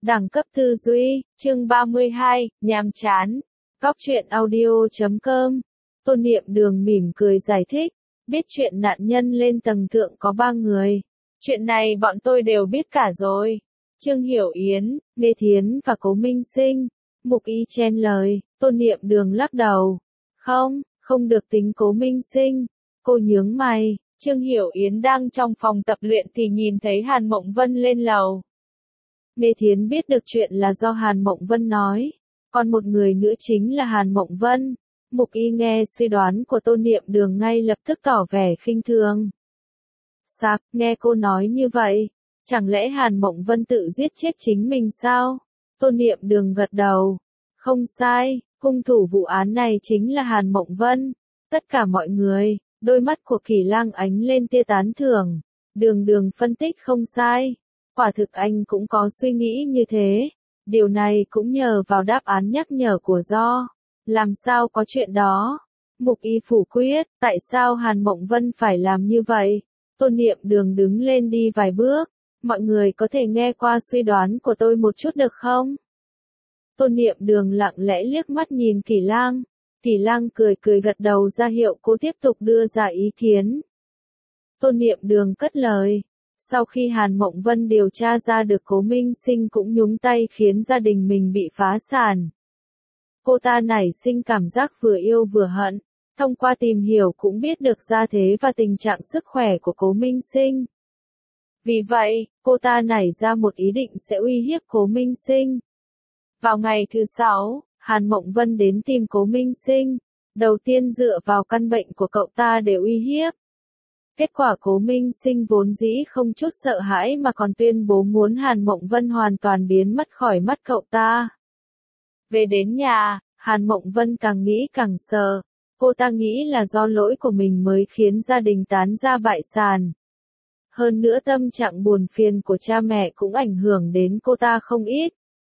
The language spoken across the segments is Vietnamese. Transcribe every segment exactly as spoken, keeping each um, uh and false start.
Đẳng cấp tư duy, chương ba mươi hai, nhàm chán. Góc truyện audio chấm com. Tôn Niệm Đường mỉm cười giải thích, biết chuyện nạn nhân lên tầng thượng có ba người. Chuyện này bọn tôi đều biết cả rồi. Trương Hiểu Yến, Lê Thiến và Cố Minh Sinh. Mục Y chen lời, Tôn Niệm Đường lắc đầu. Không, không được tính Cố Minh Sinh. Cô nhướng mày, Trương Hiểu Yến đang trong phòng tập luyện thì nhìn thấy Hàn Mộng Vân lên lầu. Lê Thiến biết được chuyện là do Hàn Mộng Vân nói, còn một người nữa chính là Hàn Mộng Vân. Mục Y nghe suy đoán của Tôn Niệm Đường ngay lập tức tỏ vẻ khinh thường. Sạc, nghe cô nói như vậy, chẳng lẽ Hàn Mộng Vân tự giết chết chính mình sao? Tôn Niệm Đường gật đầu. Không sai, hung thủ vụ án này chính là Hàn Mộng Vân. Tất cả mọi người, đôi mắt của Kỳ Lang ánh lên tia tán thưởng. Đường Đường phân tích không sai. Quả thực anh cũng có suy nghĩ như thế. Điều này cũng nhờ vào đáp án nhắc nhở của Do. Làm sao có chuyện đó? Mục Y phủ quyết, tại sao Hàn Mộng Vân phải làm như vậy? Tôn Niệm Đường đứng lên đi vài bước. Mọi người có thể nghe qua suy đoán của tôi một chút được không? Tôn Niệm Đường lặng lẽ liếc mắt nhìn Kỳ Lang. Kỳ Lang cười cười gật đầu ra hiệu cô tiếp tục đưa ra ý kiến. Tôn Niệm Đường cất lời. Sau khi Hàn Mộng Vân điều tra ra được Cố Minh Sinh cũng nhúng tay khiến gia đình mình bị phá sản. Cô ta nảy sinh cảm giác vừa yêu vừa hận, thông qua tìm hiểu cũng biết được gia thế và tình trạng sức khỏe của Cố Minh Sinh. Vì vậy, cô ta nảy ra một ý định sẽ uy hiếp Cố Minh Sinh. Vào ngày thứ sáu, Hàn Mộng Vân đến tìm Cố Minh Sinh, đầu tiên dựa vào căn bệnh của cậu ta để uy hiếp. Kết quả Cố Minh Sinh vốn dĩ không chút sợ hãi mà còn tuyên bố muốn Hàn Mộng Vân hoàn toàn biến mất khỏi mắt cậu ta. Về đến nhà, Hàn Mộng Vân càng nghĩ càng sợ, cô ta nghĩ là do lỗi của mình mới khiến gia đình tán ra bại sản. Hơn nữa tâm trạng buồn phiền của cha mẹ cũng ảnh hưởng đến cô ta không ít.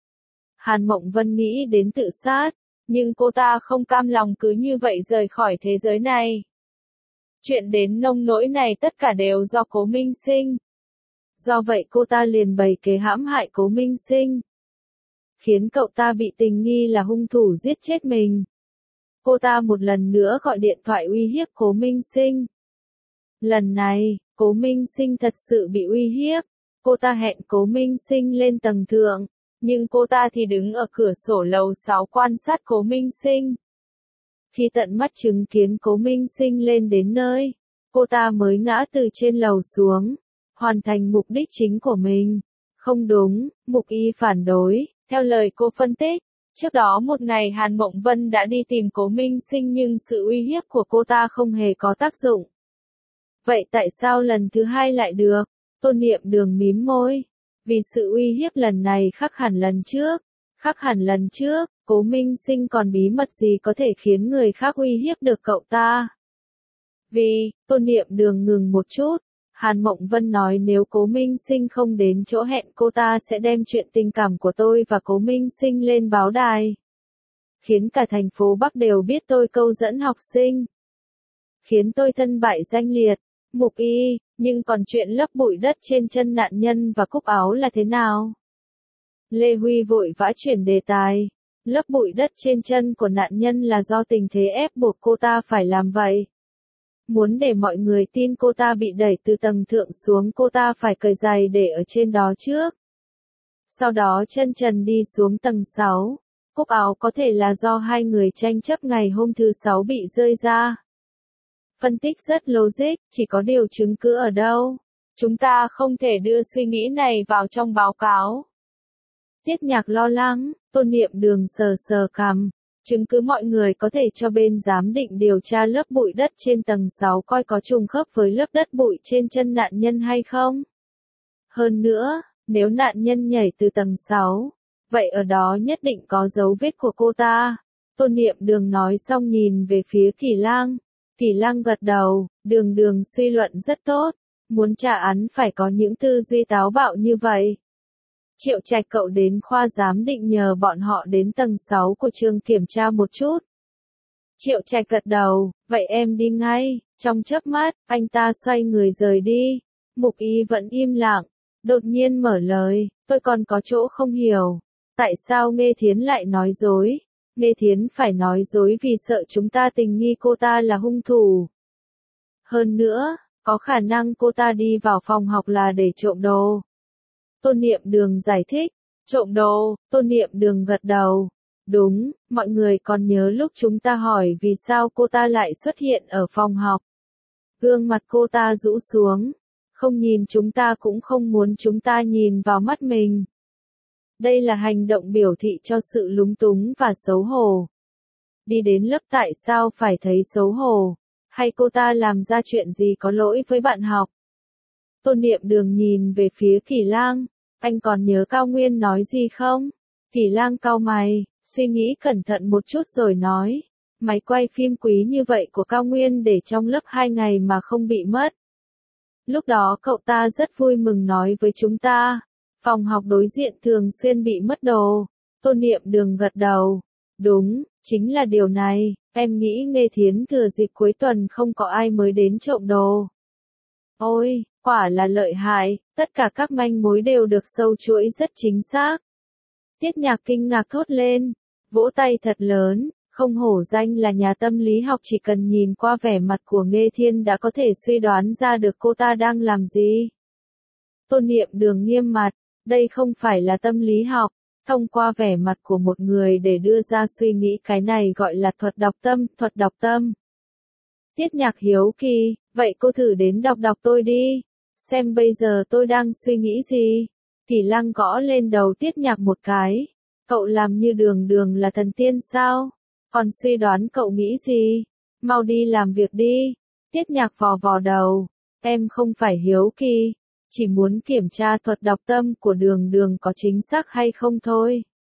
Hàn Mộng Vân nghĩ đến tự sát, nhưng cô ta không cam lòng cứ như vậy rời khỏi thế giới này. Chuyện đến nông nỗi này tất cả đều do Cố Minh Sinh. Do vậy cô ta liền bày kế hãm hại Cố Minh Sinh, khiến cậu ta bị tình nghi là hung thủ giết chết mình. Cô ta một lần nữa gọi điện thoại uy hiếp Cố Minh Sinh. Lần này, Cố Minh Sinh thật sự bị uy hiếp. Cô ta hẹn Cố Minh Sinh lên tầng thượng, nhưng cô ta thì đứng ở cửa sổ lầu sáu quan sát Cố Minh Sinh. Khi tận mắt chứng kiến Cố Minh Sinh lên đến nơi, cô ta mới ngã từ trên lầu xuống, hoàn thành mục đích chính của mình. Không đúng, Mục Y phản đối, theo lời cô phân tích, trước đó một ngày Hàn Mộng Vân đã đi tìm Cố Minh Sinh nhưng sự uy hiếp của cô ta không hề có tác dụng. Vậy tại sao lần thứ hai lại được? Tôn Niệm Đường mím môi. Vì sự uy hiếp lần này khác hẳn lần trước. Khác hẳn lần trước, Cố Minh Sinh còn bí mật gì có thể khiến người khác uy hiếp được cậu ta? Vì, Tôn Niệm Đường ngừng một chút, Hàn Mộng Vân nói nếu Cố Minh Sinh không đến chỗ hẹn cô ta sẽ đem chuyện tình cảm của tôi và Cố Minh Sinh lên báo đài. Khiến cả thành phố Bắc đều biết tôi câu dẫn học sinh. Khiến tôi thân bại danh liệt. Mục Y, nhưng còn chuyện lấp bụi đất trên chân nạn nhân và cúc áo là thế nào? Lê Huy vội vã chuyển đề tài. Lấp bụi đất trên chân của nạn nhân là do tình thế ép buộc cô ta phải làm vậy. Muốn để mọi người tin cô ta bị đẩy từ tầng thượng xuống, cô ta phải cởi giày để ở trên đó trước. Sau đó chân trần đi xuống tầng sáu. Cúc áo có thể là do hai người tranh chấp ngày hôm thứ sáu bị rơi ra. Phân tích rất logic, chỉ có điều chứng cứ ở đâu? Chúng ta không thể đưa suy nghĩ này vào trong báo cáo. Tiết Nhạc lo lắng, Tôn Niệm Đường sờ sờ cằm. Chứng cứ mọi người có thể cho bên giám định điều tra lớp bụi đất trên tầng sáu coi có trùng khớp với lớp đất bụi trên chân nạn nhân hay không. Hơn nữa, nếu nạn nhân nhảy từ tầng sáu, vậy ở đó nhất định có dấu vết của cô ta. Tôn Niệm Đường nói xong nhìn về phía Kỳ Lang. Kỳ Lang gật đầu, Đường Đường suy luận rất tốt. Muốn tra án phải có những tư duy táo bạo như vậy. Triệu Trạch cậu đến khoa giám định nhờ bọn họ đến tầng sáu của trường kiểm tra một chút. Triệu Trạch gật đầu, vậy em đi ngay. Trong chớp mắt, anh ta xoay người rời đi. Mục Y vẫn im lặng. đột nhiên mở lời, tôi còn có chỗ không hiểu. Tại sao Nghê Thiến lại nói dối? Nghê Thiến phải nói dối vì sợ chúng ta tình nghi cô ta là hung thủ. Hơn nữa, có khả năng cô ta đi vào phòng học là để trộm đồ. Tôn Niệm Đường giải thích, trộm đồ, Tôn Niệm Đường gật đầu. Đúng, mọi người còn nhớ lúc chúng ta hỏi vì sao cô ta lại xuất hiện ở phòng học. Gương mặt cô ta rũ xuống, không nhìn chúng ta cũng không muốn chúng ta nhìn vào mắt mình. Đây là hành động biểu thị cho sự lúng túng và xấu hổ. Đi đến lớp tại sao phải thấy xấu hổ? Hay cô ta làm ra chuyện gì có lỗi với bạn học? Tôn Niệm Đường nhìn về phía Kỳ Lang, anh còn nhớ Cao Nguyên nói gì không? Kỳ Lang cau mày, suy nghĩ cẩn thận một chút rồi nói, máy quay phim quý như vậy của Cao Nguyên để trong lớp hai ngày mà không bị mất. Lúc đó cậu ta rất vui mừng nói với chúng ta, phòng học đối diện thường xuyên bị mất đồ. Tôn Niệm Đường gật đầu, đúng, chính là điều này, em nghĩ Nghê Thiến thừa dịp cuối tuần không có ai mới đến trộm đồ. Ôi, quả là lợi hại, tất cả các manh mối đều được sâu chuỗi rất chính xác. Tiết Nhạc kinh ngạc thốt lên, vỗ tay thật lớn, không hổ danh là nhà tâm lý học, chỉ cần nhìn qua vẻ mặt của Nghê Thiên đã có thể suy đoán ra được cô ta đang làm gì. Tôn Niệm Đường nghiêm mặt, đây không phải là tâm lý học, thông qua vẻ mặt của một người để đưa ra suy nghĩ, cái này gọi là thuật đọc tâm, thuật đọc tâm. Tiết Nhạc hiếu kỳ, vậy cô thử đến đọc đọc tôi đi, xem bây giờ tôi đang suy nghĩ gì. Kỳ Lăng gõ lên đầu Tiết Nhạc một cái, cậu làm như Đường Đường là thần tiên sao? Còn suy đoán cậu nghĩ gì? Mau đi làm việc đi. Tiết Nhạc vò vò đầu, em không phải hiếu kỳ, chỉ muốn kiểm tra thuật đọc tâm của Đường Đường có chính xác hay không thôi.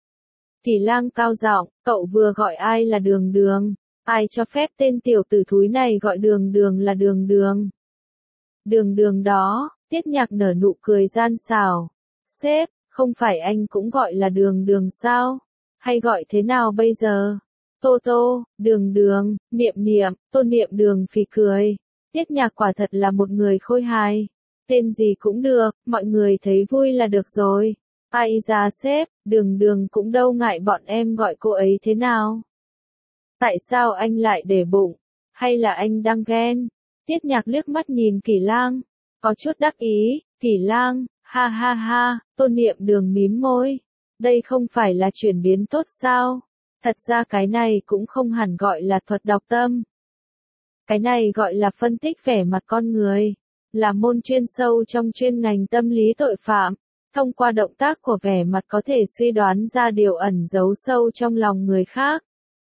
Kỳ Lang cao giọng, cậu vừa gọi ai là Đường Đường? Ai cho phép tên tiểu tử thúi này gọi Đường Đường là Đường Đường? Đường Đường đó, Tiết Nhạc nở nụ cười gian xảo. Sếp, không phải anh cũng gọi là Đường Đường sao? Hay gọi thế nào bây giờ? Tô Tô, Đường Đường, Niệm Niệm, Tôn Niệm Đường phì cười. Tiết Nhạc quả thật là một người khôi hài. Tên gì cũng được, mọi người thấy vui là được rồi. Ai ra sếp, Đường Đường cũng đâu ngại bọn em gọi cô ấy thế nào. Tại sao anh lại để bụng? Hay là anh đang ghen? Tiết Nhạc liếc mắt nhìn Kỳ Lang, có chút đắc ý. Kỳ Lang, ha ha ha, Tôn Niệm Đường mím môi. Đây không phải là chuyển biến tốt sao? Thật ra cái này cũng không hẳn gọi là thuật đọc tâm. Cái này gọi là phân tích vẻ mặt con người, là môn chuyên sâu trong chuyên ngành tâm lý tội phạm. Thông qua động tác của vẻ mặt có thể suy đoán ra điều ẩn giấu sâu trong lòng người khác.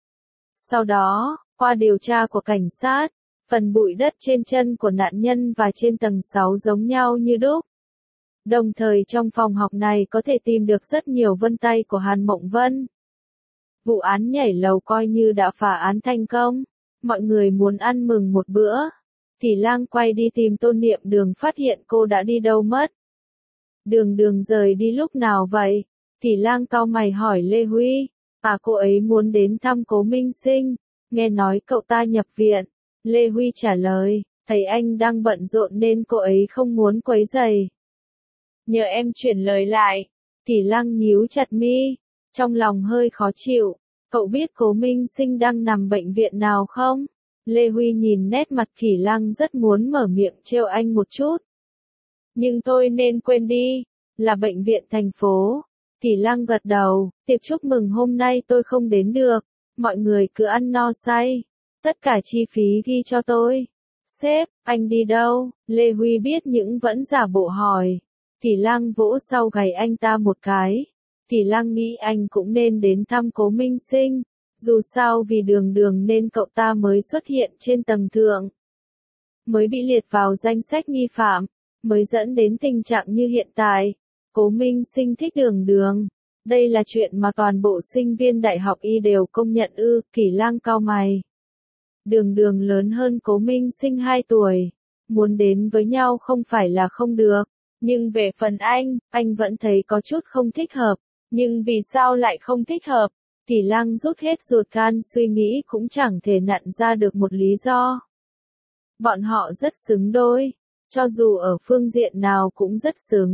Sau đó, qua điều tra của cảnh sát, phần bụi đất trên chân của nạn nhân và trên tầng sáu giống nhau như đúc. Đồng thời trong phòng học này có thể tìm được rất nhiều vân tay của Hàn Mộng Vân. Vụ án nhảy lầu coi như đã phá án thành công. Mọi người muốn ăn mừng một bữa. Kỳ Lang quay đi tìm Tôn Niệm Đường, phát hiện cô đã đi đâu mất. Đường Đường rời đi lúc nào vậy? Kỳ Lang cau mày hỏi Lê Huy. À, cô ấy muốn đến thăm Cố Minh Sinh, nghe nói cậu ta nhập viện. Lê Huy trả lời, thấy anh đang bận rộn nên cô ấy không muốn quấy rầy. Nhờ em chuyển lời lại. Kỳ Lang nhíu chặt mi, trong lòng hơi khó chịu. Cậu biết Cố Minh Sinh đang nằm bệnh viện nào không? Lê Huy nhìn nét mặt Kỳ Lang rất muốn mở miệng trêu anh một chút. Nhưng tôi nên quên đi, là bệnh viện thành phố. Kỳ Lang gật đầu, tiệc chúc mừng hôm nay tôi không đến được, mọi người cứ ăn no say. Tất cả chi phí ghi cho tôi. Sếp, anh đi đâu? Lê Huy biết những vẫn giả bộ hỏi. Kỳ Lang vỗ sau gáy anh ta một cái. Kỳ Lang nghĩ anh cũng nên đến thăm Cố Minh Sinh. Dù sao vì Đường Đường nên cậu ta mới xuất hiện trên tầng thượng. Mới bị liệt vào danh sách nghi phạm. Mới dẫn đến tình trạng như hiện tại. Cố Minh Sinh thích Đường Đường. Đây là chuyện mà toàn bộ sinh viên đại học y đều công nhận ư? Kỳ Lang cau mày. Đường Đường lớn hơn Cố Minh Sinh hai tuổi. Muốn đến với nhau không phải là không được. Nhưng về phần anh, anh vẫn thấy có chút không thích hợp. Nhưng vì sao lại không thích hợp? Kỳ Lang rút hết ruột gan suy nghĩ cũng chẳng thể nặn ra được một lý do. Bọn họ rất xứng đôi. Cho dù ở phương diện nào cũng rất xứng.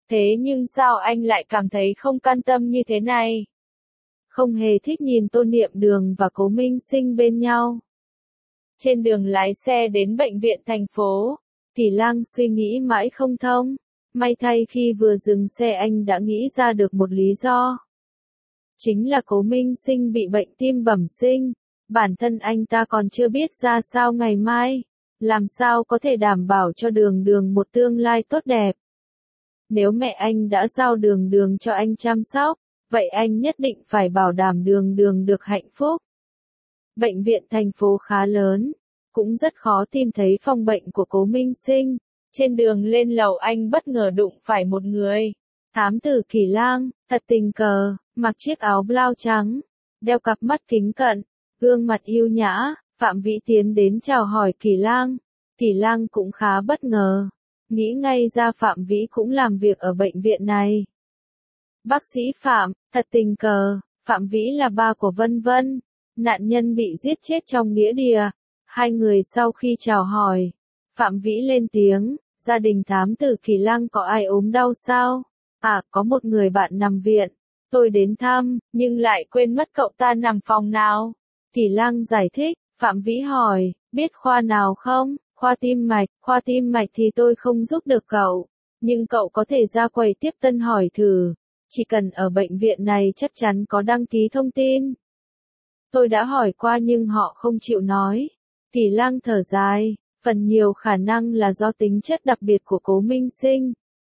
Thế nhưng sao anh lại cảm thấy không can tâm như thế này? Không hề thích nhìn Tô Niệm Đường và Cố Minh Sinh bên nhau. Trên đường lái xe đến bệnh viện thành phố, Tỷ Lang suy nghĩ mãi không thông. May thay khi vừa dừng xe anh đã nghĩ ra được một lý do. Chính là Cố Minh Sinh bị bệnh tim bẩm sinh. Bản thân anh ta còn chưa biết ra sao ngày mai. Làm sao có thể đảm bảo cho Đường Đường một tương lai tốt đẹp. Nếu mẹ anh đã giao Đường Đường cho anh chăm sóc, vậy anh nhất định phải bảo đảm Đường Đường được hạnh phúc. Bệnh viện thành phố khá lớn, cũng rất khó tìm thấy phòng bệnh của Cố Minh Sinh. Trên đường lên lầu anh bất ngờ đụng phải một người. Thám tử Kỳ Lang, thật tình cờ, mặc chiếc áo blau trắng, đeo cặp mắt kính cận, gương mặt yêu nhã. Phạm Vĩ tiến đến chào hỏi Kỳ Lang. Kỳ Lang cũng khá bất ngờ, nghĩ ngay ra Phạm Vĩ cũng làm việc ở bệnh viện này. Bác sĩ Phạm, thật tình cờ, Phạm Vĩ là ba của Vân Vân, nạn nhân bị giết chết trong nghĩa địa. Hai người sau khi chào hỏi, Phạm Vĩ lên tiếng, gia đình thám tử Kỳ Lang có ai ốm đau sao? À, có một người bạn nằm viện, tôi đến thăm, nhưng lại quên mất cậu ta nằm phòng nào. Kỳ Lang giải thích. Phạm Vĩ hỏi, biết khoa nào không? Khoa tim mạch, khoa tim mạch thì tôi không giúp được cậu, nhưng cậu có thể ra quầy tiếp tân hỏi thử, chỉ cần ở bệnh viện này chắc chắn có đăng ký thông tin. Tôi đã hỏi qua nhưng họ không chịu nói. Kỳ Lang thở dài, phần nhiều khả năng là do tính chất đặc biệt của Cố Minh Sinh.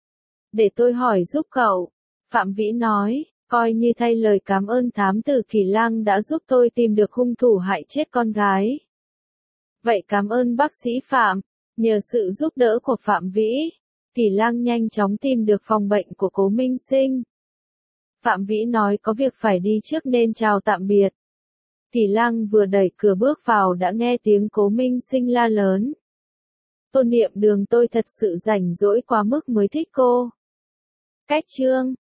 Để tôi hỏi giúp cậu, Phạm Vĩ nói. Coi như thay lời cảm ơn thám tử Kỳ Lang đã giúp tôi tìm được hung thủ hại chết con gái. Vậy cảm ơn bác sĩ Phạm. Nhờ sự giúp đỡ của Phạm Vĩ, Kỳ Lang nhanh chóng tìm được phòng bệnh của Cố Minh Sinh. Phạm Vĩ nói có việc phải đi trước nên chào tạm biệt. Kỳ Lang vừa đẩy cửa bước vào đã nghe tiếng Cố Minh Sinh la lớn. Tô Niệm Đường, tôi thật sự rảnh rỗi quá mức mới thích cô. Cách chương